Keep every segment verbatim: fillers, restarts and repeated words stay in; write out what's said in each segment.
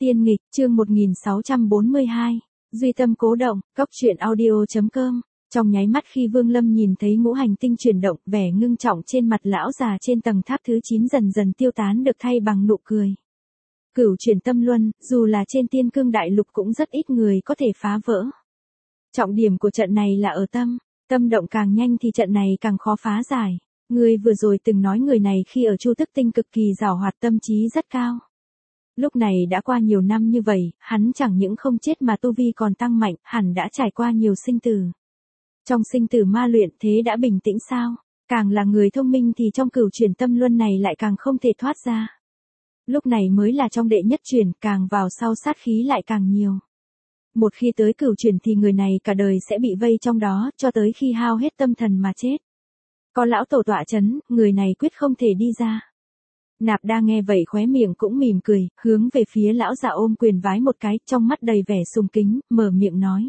Tiên nghịch, chương một nghìn sáu trăm bốn mươi hai, Duy tâm cố động, cóc truyện audio.com. Trong nháy mắt khi Vương Lâm nhìn thấy ngũ hành tinh chuyển động, vẻ ngưng trọng trên mặt lão già trên tầng tháp thứ chín dần dần tiêu tán được thay bằng nụ cười. Cửu chuyển tâm luân, dù là trên tiên cương đại lục cũng rất ít người có thể phá vỡ. Trọng điểm của trận này là ở tâm, tâm động càng nhanh thì trận này càng khó phá giải. Người vừa rồi từng nói người này khi ở Chu Tức Tinh cực kỳ giàu hoạt, tâm trí rất cao. Lúc này đã qua nhiều năm như vậy, hắn chẳng những không chết mà tu vi còn tăng mạnh, hẳn đã trải qua nhiều sinh tử. Trong sinh tử ma luyện thế đã bình tĩnh sao? Càng là người thông minh thì trong cửu chuyển tâm luân này lại càng không thể thoát ra. Lúc này mới là trong đệ nhất chuyển, càng vào sau sát khí lại càng nhiều. Một khi tới cửu chuyển thì người này cả đời sẽ bị vây trong đó, cho tới khi hao hết tâm thần mà chết. Có lão tổ tọa chấn, người này quyết không thể đi ra. Nạp Đa nghe vậy khóe miệng cũng mỉm cười, hướng về phía lão già ôm quyền vái một cái, trong mắt đầy vẻ sùng kính, mở miệng nói.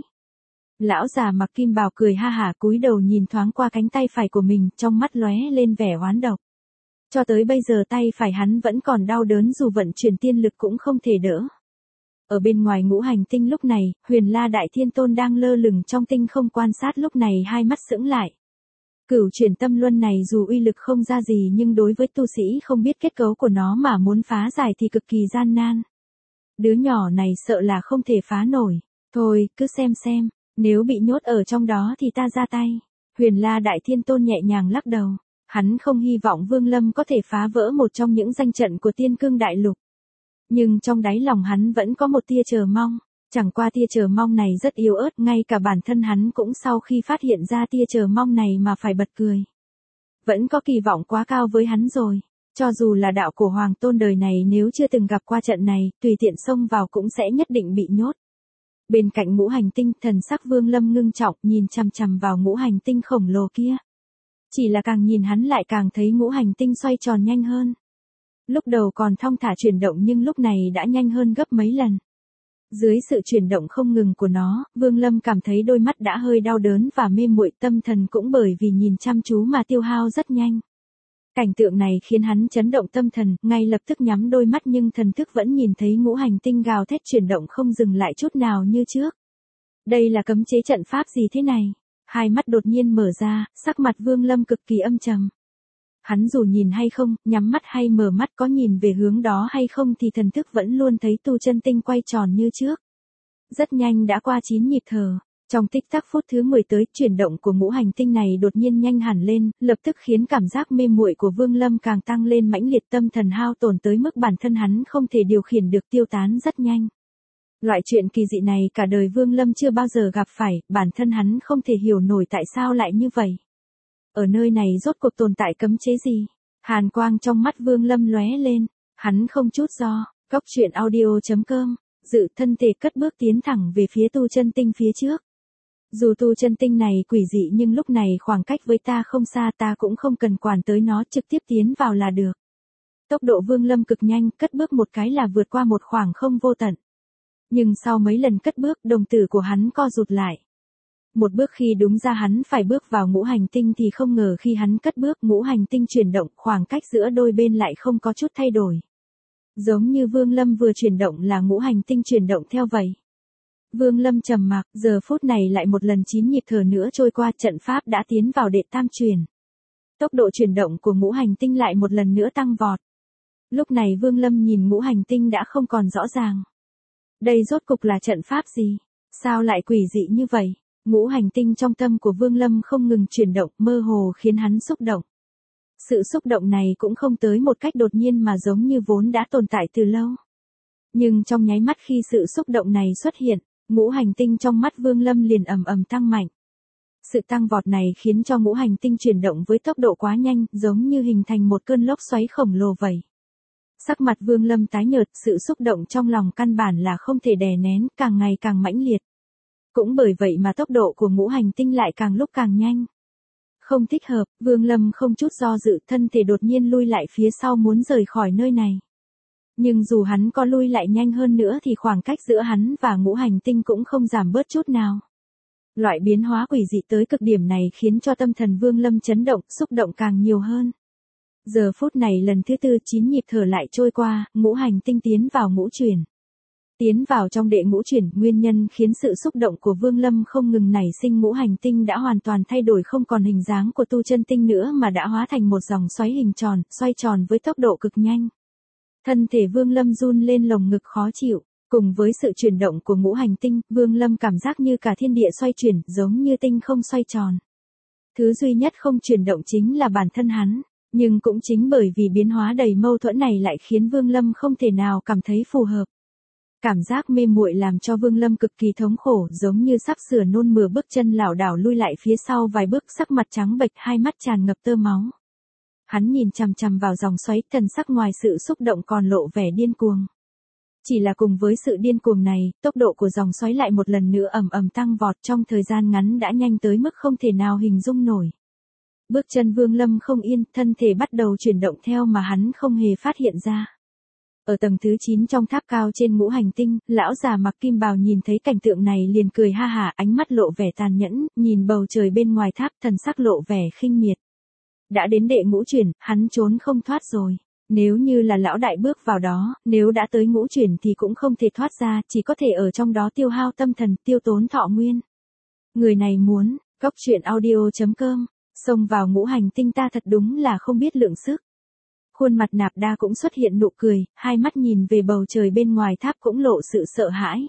Lão già mặc kim bào cười ha hả cúi đầu nhìn thoáng qua cánh tay phải của mình, trong mắt lóe lên vẻ oán độc. Cho tới bây giờ tay phải hắn vẫn còn đau đớn dù vận chuyển tiên lực cũng không thể đỡ. Ở bên ngoài ngũ hành tinh lúc này, Huyền La Đại Thiên Tôn đang lơ lửng trong tinh không quan sát, lúc này hai mắt sững lại. Cửu chuyển tâm luân này dù uy lực không ra gì nhưng đối với tu sĩ không biết kết cấu của nó mà muốn phá giải thì cực kỳ gian nan. Đứa nhỏ này sợ là không thể phá nổi. Thôi, cứ xem xem, nếu bị nhốt ở trong đó thì ta ra tay. Huyền La Đại Thiên Tôn nhẹ nhàng lắc đầu. Hắn không hy vọng Vương Lâm có thể phá vỡ một trong những danh trận của tiên cương đại lục. Nhưng trong đáy lòng hắn vẫn có một tia chờ mong. Chẳng qua tia chờ mong này rất yếu ớt, ngay cả bản thân hắn cũng sau khi phát hiện ra tia chờ mong này mà phải bật cười. Vẫn có kỳ vọng quá cao với hắn rồi. Cho dù là đạo của Hoàng Tôn đời này nếu chưa từng gặp qua trận này, tùy tiện xông vào cũng sẽ nhất định bị nhốt. Bên cạnh ngũ hành tinh, thần sắc Vương Lâm ngưng trọng nhìn chằm chằm vào ngũ hành tinh khổng lồ kia. Chỉ là càng nhìn hắn lại càng thấy ngũ hành tinh xoay tròn nhanh hơn. Lúc đầu còn thong thả chuyển động nhưng lúc này đã nhanh hơn gấp mấy lần. Dưới sự chuyển động không ngừng của nó, Vương Lâm cảm thấy đôi mắt đã hơi đau đớn và mê muội, tâm thần cũng bởi vì nhìn chăm chú mà tiêu hao rất nhanh. Cảnh tượng này khiến hắn chấn động tâm thần, ngay lập tức nhắm đôi mắt nhưng thần thức vẫn nhìn thấy ngũ hành tinh gào thét chuyển động không dừng lại chút nào như trước. Đây là cấm chế trận pháp gì thế này? Hai mắt đột nhiên mở ra, sắc mặt Vương Lâm cực kỳ âm trầm. Hắn dù nhìn hay không, nhắm mắt hay mở mắt, có nhìn về hướng đó hay không thì thần thức vẫn luôn thấy tu chân tinh quay tròn như trước. Rất nhanh đã qua chín nhịp thở. Trong tích tắc phút thứ mười tới, chuyển động của ngũ hành tinh này đột nhiên nhanh hẳn lên, lập tức khiến cảm giác mê muội của Vương Lâm càng tăng lên mãnh liệt, tâm thần hao tổn tới mức bản thân hắn không thể điều khiển được, tiêu tán rất nhanh. Loại chuyện kỳ dị này cả đời Vương Lâm chưa bao giờ gặp phải, bản thân hắn không thể hiểu nổi tại sao lại như vậy. Ở nơi này rốt cuộc tồn tại cấm chế gì? Hàn quang trong mắt Vương Lâm lóe lên, hắn không chút do, cóc truyện audio.com, dự thân thể cất bước tiến thẳng về phía tu chân tinh phía trước. Dù tu chân tinh này quỷ dị nhưng lúc này khoảng cách với ta không xa, ta cũng không cần quản tới nó, trực tiếp tiến vào là được. Tốc độ Vương Lâm cực nhanh, cất bước một cái là vượt qua một khoảng không vô tận. Nhưng sau mấy lần cất bước, đồng tử của hắn co rụt lại. Một bước khi đúng ra hắn phải bước vào ngũ hành tinh thì không ngờ khi hắn cất bước, ngũ hành tinh chuyển động, khoảng cách giữa đôi bên lại không có chút thay đổi. Giống như Vương Lâm vừa chuyển động là ngũ hành tinh chuyển động theo vậy. Vương Lâm trầm mặc, giờ phút này lại một lần chín nhịp thở nữa trôi qua, trận pháp đã tiến vào đệ tam chuyển. Tốc độ chuyển động của ngũ hành tinh lại một lần nữa tăng vọt. Lúc này Vương Lâm nhìn ngũ hành tinh đã không còn rõ ràng. Đây rốt cục là trận pháp gì? Sao lại quỷ dị như vậy? Ngũ hành tinh trong tâm của Vương Lâm không ngừng chuyển động, mơ hồ khiến hắn xúc động. Sự xúc động này cũng không tới một cách đột nhiên mà giống như vốn đã tồn tại từ lâu. Nhưng trong nháy mắt khi sự xúc động này xuất hiện, ngũ hành tinh trong mắt Vương Lâm liền ầm ầm tăng mạnh. Sự tăng vọt này khiến cho ngũ hành tinh chuyển động với tốc độ quá nhanh, giống như hình thành một cơn lốc xoáy khổng lồ vậy. Sắc mặt Vương Lâm tái nhợt, sự xúc động trong lòng căn bản là không thể đè nén, càng ngày càng mãnh liệt. Cũng bởi vậy mà tốc độ của ngũ hành tinh lại càng lúc càng nhanh. Không thích hợp, Vương Lâm không chút do dự, thân thể đột nhiên lui lại phía sau muốn rời khỏi nơi này. Nhưng dù hắn có lui lại nhanh hơn nữa thì khoảng cách giữa hắn và ngũ hành tinh cũng không giảm bớt chút nào. Loại biến hóa quỷ dị tới cực điểm này khiến cho tâm thần Vương Lâm chấn động, xúc động càng nhiều hơn. Giờ phút này lần thứ tư chín nhịp thở lại trôi qua, ngũ hành tinh tiến vào ngũ chuyển. Tiến vào trong đệ ngũ chuyển, nguyên nhân khiến sự xúc động của Vương Lâm không ngừng nảy sinh, ngũ hành tinh đã hoàn toàn thay đổi, không còn hình dáng của tu chân tinh nữa mà đã hóa thành một dòng xoáy hình tròn, xoay tròn với tốc độ cực nhanh. Thân thể Vương Lâm run lên, lồng ngực khó chịu, cùng với sự chuyển động của ngũ hành tinh, Vương Lâm cảm giác như cả thiên địa xoay chuyển, giống như tinh không xoay tròn. Thứ duy nhất không chuyển động chính là bản thân hắn, nhưng cũng chính bởi vì biến hóa đầy mâu thuẫn này lại khiến Vương Lâm không thể nào cảm thấy phù hợp. Cảm giác mê muội làm cho Vương Lâm cực kỳ thống khổ, giống như sắp sửa nôn mửa, bước chân lảo đảo lui lại phía sau vài bước, sắc mặt trắng bệch, hai mắt tràn ngập tơ máu. Hắn nhìn chằm chằm vào dòng xoáy, thần sắc ngoài sự xúc động còn lộ vẻ điên cuồng. Chỉ là cùng với sự điên cuồng này, tốc độ của dòng xoáy lại một lần nữa ầm ầm tăng vọt, trong thời gian ngắn đã nhanh tới mức không thể nào hình dung nổi. Bước chân Vương Lâm không yên, thân thể bắt đầu chuyển động theo mà hắn không hề phát hiện ra. Ở tầng thứ chín trong tháp cao trên ngũ hành tinh, lão già mặc kim bào nhìn thấy cảnh tượng này liền cười ha hả, ánh mắt lộ vẻ tàn nhẫn, nhìn bầu trời bên ngoài tháp, thần sắc lộ vẻ khinh miệt. Đã đến đệ ngũ chuyển, hắn trốn không thoát rồi. Nếu như là lão đại bước vào đó, nếu đã tới ngũ chuyển thì cũng không thể thoát ra, chỉ có thể ở trong đó tiêu hao tâm thần, tiêu tốn thọ nguyên. Người này muốn, cốc truyện audio chấm com, xông vào ngũ hành tinh ta thật đúng là không biết lượng sức. Khuôn mặt Nạp Đa cũng xuất hiện nụ cười, hai mắt nhìn về bầu trời bên ngoài tháp cũng lộ sự sợ hãi.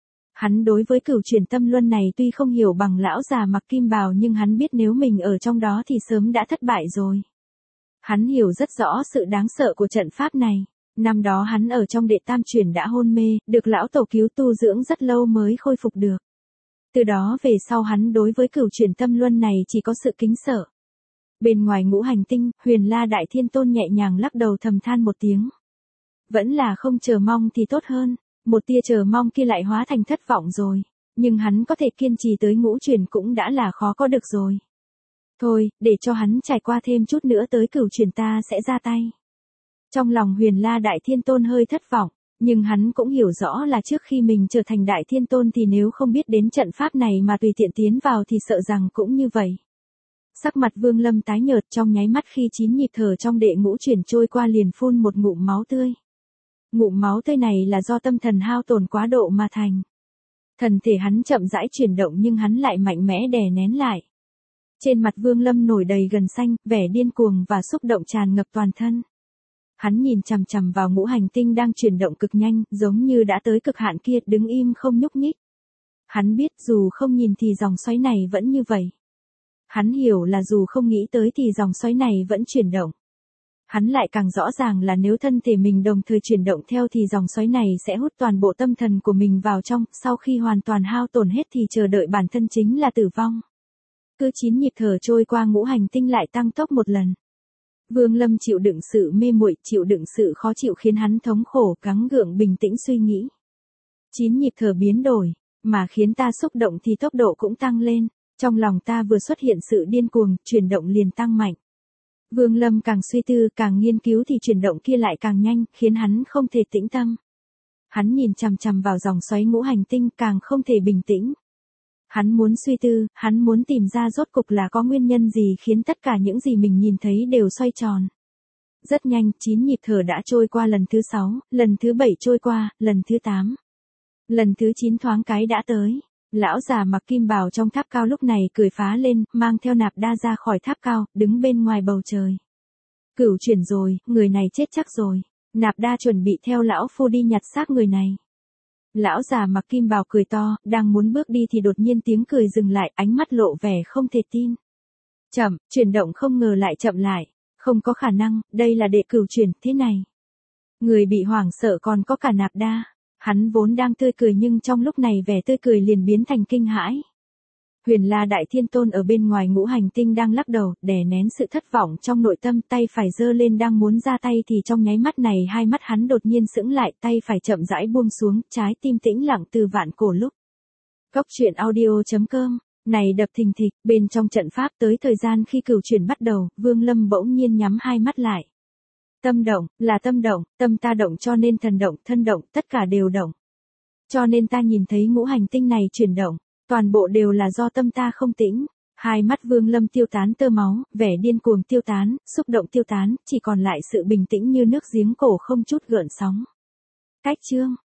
Hắn đối với cửu chuyển tâm luân này tuy không hiểu bằng lão già mặc kim bào, nhưng hắn biết nếu mình ở trong đó thì sớm đã thất bại rồi. Hắn hiểu rất rõ sự đáng sợ của trận pháp này. Năm đó hắn ở trong đệ tam chuyển đã hôn mê, được lão tổ cứu tu dưỡng rất lâu mới khôi phục được. Từ đó về sau hắn đối với cửu chuyển tâm luân này chỉ có sự kính sợ. Bên ngoài ngũ hành tinh, Huyền La Đại Thiên Tôn nhẹ nhàng lắc đầu thầm than một tiếng. Vẫn là không chờ mong thì tốt hơn, một tia chờ mong kia lại hóa thành thất vọng rồi. Nhưng hắn có thể kiên trì tới ngũ chuyển cũng đã là khó có được rồi. Thôi, để cho hắn trải qua thêm chút nữa tới cửu chuyển ta sẽ ra tay. Trong lòng Huyền La Đại Thiên Tôn hơi thất vọng, nhưng hắn cũng hiểu rõ là trước khi mình trở thành Đại Thiên Tôn thì nếu không biết đến trận pháp này mà tùy tiện tiến vào thì sợ rằng cũng như vậy. Sắc mặt Vương Lâm tái nhợt, trong nháy mắt khi chín nhịp thở trong đệ ngũ chuyển trôi qua liền phun một ngụm máu tươi. Ngụm máu tươi này là do tâm thần hao tổn quá độ mà thành. Thần thể hắn chậm rãi chuyển động nhưng hắn lại mạnh mẽ đè nén lại. Trên mặt Vương Lâm nổi đầy gân xanh, vẻ điên cuồng và xúc động tràn ngập toàn thân. Hắn nhìn chằm chằm vào ngũ hành tinh đang chuyển động cực nhanh, giống như đã tới cực hạn kia, đứng im không nhúc nhích. Hắn biết dù không nhìn thì dòng xoáy này vẫn như vậy. Hắn hiểu là dù không nghĩ tới thì dòng xoáy này vẫn chuyển động. Hắn lại càng rõ ràng là nếu thân thể mình đồng thời chuyển động theo thì dòng xoáy này sẽ hút toàn bộ tâm thần của mình vào trong, sau khi hoàn toàn hao tổn hết thì chờ đợi bản thân chính là tử vong. Cứ chín nhịp thở trôi qua ngũ hành tinh lại tăng tốc một lần. Vương Lâm chịu đựng sự mê muội, chịu đựng sự khó chịu khiến hắn thống khổ, gắng gượng bình tĩnh suy nghĩ. Chín nhịp thở biến đổi, mà khiến ta xúc động thì tốc độ cũng tăng lên. Trong lòng ta vừa xuất hiện sự điên cuồng, chuyển động liền tăng mạnh. Vương Lâm càng suy tư, càng nghiên cứu thì chuyển động kia lại càng nhanh, khiến hắn không thể tĩnh tâm. Hắn nhìn chằm chằm vào dòng xoáy ngũ hành tinh, càng không thể bình tĩnh. Hắn muốn suy tư, hắn muốn tìm ra rốt cục là có nguyên nhân gì khiến tất cả những gì mình nhìn thấy đều xoay tròn. Rất nhanh, chín nhịp thở đã trôi qua lần thứ sáu, lần thứ bảy trôi qua, lần thứ tám. Lần thứ chín thoáng cái đã tới. Lão già mặc kim bào trong tháp cao lúc này cười phá lên, mang theo Nạp Đa ra khỏi tháp cao, đứng bên ngoài bầu trời. Cửu chuyển rồi, người này chết chắc rồi. Nạp Đa chuẩn bị theo lão phu đi nhặt xác người này. Lão già mặc kim bào cười to, đang muốn bước đi thì đột nhiên tiếng cười dừng lại, ánh mắt lộ vẻ không thể tin. Chậm, chuyển động không ngờ lại chậm lại. Không có khả năng, đây là đệ cửu chuyển, thế này. Người bị hoảng sợ còn có cả Nạp Đa. Hắn vốn đang tươi cười nhưng trong lúc này vẻ tươi cười liền biến thành kinh hãi. Huyền La Đại Thiên Tôn ở bên ngoài ngũ hành tinh đang lắc đầu, đè nén sự thất vọng trong nội tâm, tay phải giơ lên đang muốn ra tay thì trong nháy mắt này hai mắt hắn đột nhiên sững lại, tay phải chậm rãi buông xuống, trái tim tĩnh lặng từ vạn cổ lúc. Cốc truyện audio chấm com, này đập thình thịch, bên trong trận pháp tới thời gian khi cửu chuyển bắt đầu, Vương Lâm bỗng nhiên nhắm hai mắt lại. Tâm động, là tâm động, tâm ta động cho nên thần động, thân động, tất cả đều động. Cho nên ta nhìn thấy ngũ hành tinh này chuyển động, toàn bộ đều là do tâm ta không tĩnh. Hai mắt Vương Lâm tiêu tán tơ máu, vẻ điên cuồng tiêu tán, xúc động tiêu tán, chỉ còn lại sự bình tĩnh như nước giếng cổ không chút gợn sóng. Cách chương